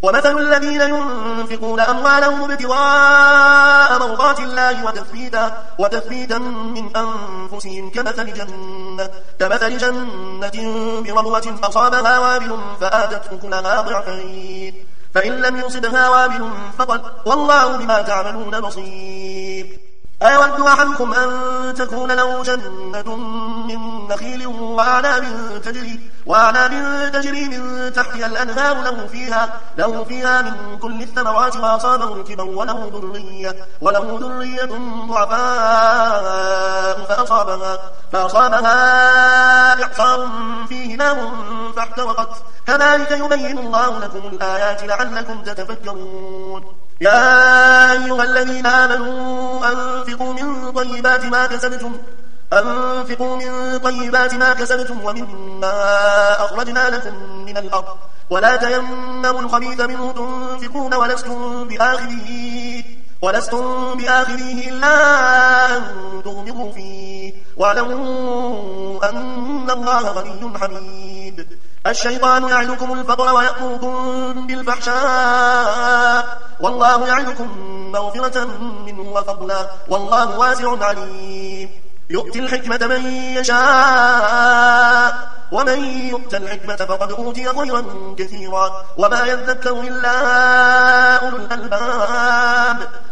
ومثل الذين ينفقون أموالهم ابتغاء مرضات الله وتثبيتا من أنفسهم كمثل جنة بربوة أصابها وابل فآتت أكلها ضعفين فإن لم يصبها وابل فطل والله بما تعملون بصير. أيود أحدكم أن تكون له جنة من نخيل وأعناب تجري من تحتها الأنهار له فيها من كل الثمرات وأصابه الكبر وله ذرية ضعفاء فأصابها إعصار فيه نار فاحترقت كذلك يبين الله لكم الآيات لعلكم تتفكرون. يا أيها الذين آمنوا أنفقوا من طيبات ما كسبتم ومما أخرجنا لكم من الأرض ولا تيمموا الخبيث منه تنفقون ولستم بآخره إلا أن تغمضوا فيه واعلموا أن الله غني حميد. الشيطان يعدكم الفقر ويأمركم بالفحشاء والله يعدكم مغفرة منه وفضلا والله واسع عليم. يؤتي الحكمة من يشاء ومن يؤت الحكمة فقد أوتي خيرا كثيرا وما يذكر إلا أولو الألباب.